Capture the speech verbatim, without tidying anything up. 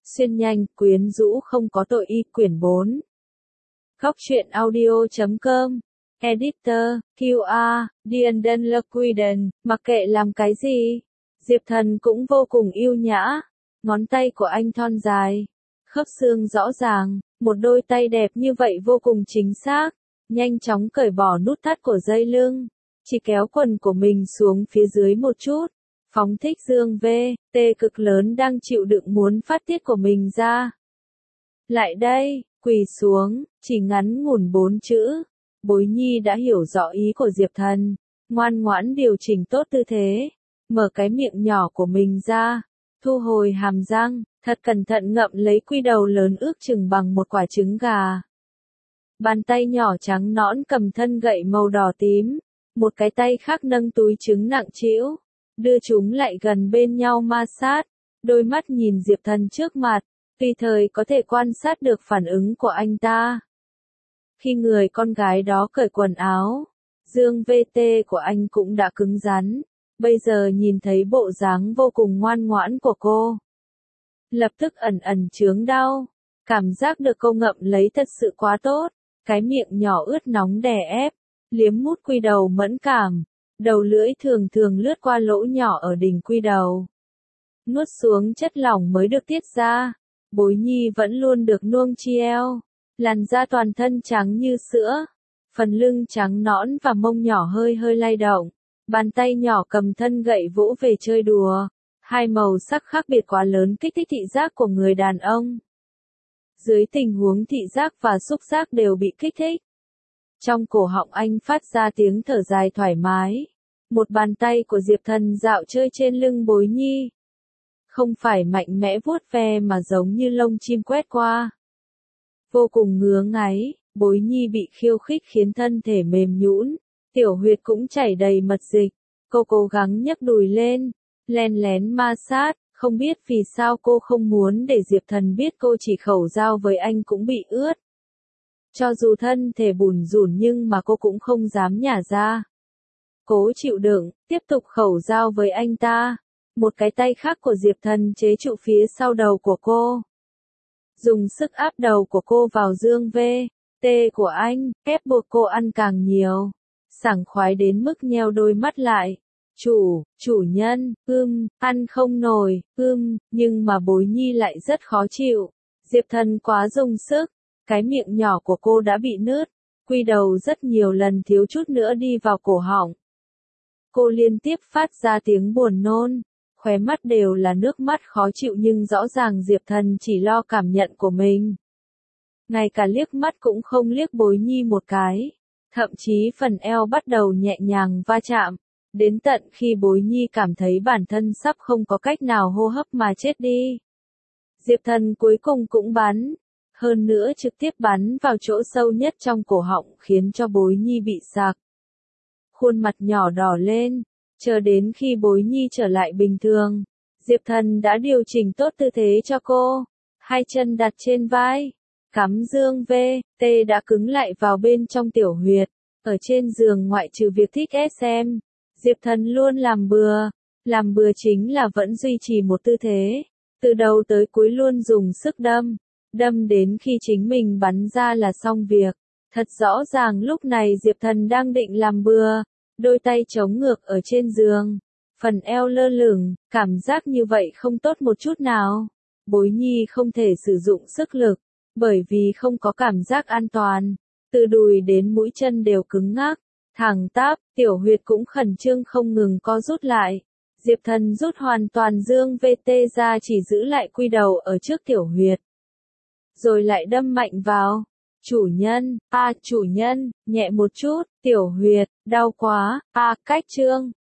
Xuyên nhanh, quyến rũ không có tội y quyển bốn. Góc truyện audio chấm com. Editor, quy a, Dienden Lequiden, mặc kệ làm cái gì. Diệp Thần cũng vô cùng yêu nhã. Ngón tay của anh thon dài. Khớp xương rõ ràng, một đôi tay đẹp như vậy vô cùng chính xác. Nhanh chóng cởi bỏ nút thắt của dây lưng. Chỉ kéo quần của mình xuống phía dưới một chút. Phóng thích dương vê, tê cực lớn đang chịu đựng muốn phát tiết của mình ra. Lại đây, quỳ xuống, chỉ ngắn ngủn bốn chữ. Bối Nhi đã hiểu rõ ý của Diệp Thần, ngoan ngoãn điều chỉnh tốt tư thế, mở cái miệng nhỏ của mình ra, thu hồi hàm răng, thật cẩn thận ngậm lấy quy đầu lớn ước chừng bằng một quả trứng gà. Bàn tay nhỏ trắng nõn cầm thân gậy màu đỏ tím, một cái tay khác nâng túi trứng nặng trĩu, đưa chúng lại gần bên nhau ma sát, đôi mắt nhìn Diệp Thần trước mặt, tùy thời có thể quan sát được phản ứng của anh ta. Khi người con gái đó cởi quần áo, dương vê tê của anh cũng đã cứng rắn, bây giờ nhìn thấy bộ dáng vô cùng ngoan ngoãn của cô. Lập tức ẩn ẩn chướng đau, cảm giác được cô ngậm lấy thật sự quá tốt, cái miệng nhỏ ướt nóng đè ép, liếm mút quy đầu mẫn cảm, đầu lưỡi thường thường lướt qua lỗ nhỏ ở đỉnh quy đầu. Nuốt xuống chất lỏng mới được tiết ra, Bối Nhi vẫn luôn được nuông chiêu. Làn da toàn thân trắng như sữa, phần lưng trắng nõn và mông nhỏ hơi hơi lay động, bàn tay nhỏ cầm thân gậy vỗ về chơi đùa, hai màu sắc khác biệt quá lớn kích thích thị giác của người đàn ông. Dưới tình huống thị giác và xúc giác đều bị kích thích, trong cổ họng anh phát ra tiếng thở dài thoải mái, một bàn tay của Diệp Thần dạo chơi trên lưng Bối Nhi. Không phải mạnh mẽ vuốt ve mà giống như lông chim quét qua. Vô cùng ngứa ngáy, Bối Nhi bị khiêu khích khiến thân thể mềm nhũn, tiểu huyệt cũng chảy đầy mật dịch. Cô cố gắng nhấc đùi lên, len lén ma sát, không biết vì sao cô không muốn để Diệp Thần biết cô chỉ khẩu giao với anh cũng bị ướt. Cho dù thân thể bủn rủn nhưng mà cô cũng không dám nhả ra. Cố chịu đựng, tiếp tục khẩu giao với anh ta. Một cái tay khác của Diệp Thần chế trụ phía sau đầu của cô. Dùng sức áp đầu của cô vào dương vê, tê của anh, ép buộc cô ăn càng nhiều. Sảng khoái đến mức nheo đôi mắt lại. Chủ, chủ nhân, ưm, ăn không nổi, ưm, nhưng mà Bối Nhi lại rất khó chịu. Diệp Thần quá dùng sức, cái miệng nhỏ của cô đã bị nứt, quy đầu rất nhiều lần thiếu chút nữa đi vào cổ họng. Cô liên tiếp phát ra tiếng buồn nôn. Khóe mắt đều là nước mắt khó chịu nhưng rõ ràng Diệp Thần chỉ lo cảm nhận của mình. Ngay cả liếc mắt cũng không liếc Bối Nhi một cái. Thậm chí phần eo bắt đầu nhẹ nhàng va chạm. Đến tận khi Bối Nhi cảm thấy bản thân sắp không có cách nào hô hấp mà chết đi. Diệp Thần cuối cùng cũng bắn. Hơn nữa trực tiếp bắn vào chỗ sâu nhất trong cổ họng khiến cho Bối Nhi bị sặc. Khuôn mặt nhỏ đỏ lên. Chờ đến khi Bối Nhi trở lại bình thường, Diệp Thần đã điều chỉnh tốt tư thế cho cô, hai chân đặt trên vai, cắm dương vê, tê đã cứng lại vào bên trong tiểu huyệt, ở trên giường ngoại trừ việc thích ét em, Diệp Thần luôn làm bừa, làm bừa chính là vẫn duy trì một tư thế, từ đầu tới cuối luôn dùng sức đâm, đâm đến khi chính mình bắn ra là xong việc, thật rõ ràng lúc này Diệp Thần đang định làm bừa. Đôi tay chống ngược ở trên giường, phần eo lơ lửng, cảm giác như vậy không tốt một chút nào. Bối Nhi không thể sử dụng sức lực, bởi vì không có cảm giác an toàn. Từ đùi đến mũi chân đều cứng ngắc, thẳng tắp, tiểu huyệt cũng khẩn trương không ngừng co rút lại. Diệp Thần rút hoàn toàn dương vê tê ra chỉ giữ lại quy đầu ở trước tiểu huyệt. Rồi lại đâm mạnh vào. Chủ nhân, a à, chủ nhân, nhẹ một chút, tiểu huyệt, đau quá, a à, cách trương,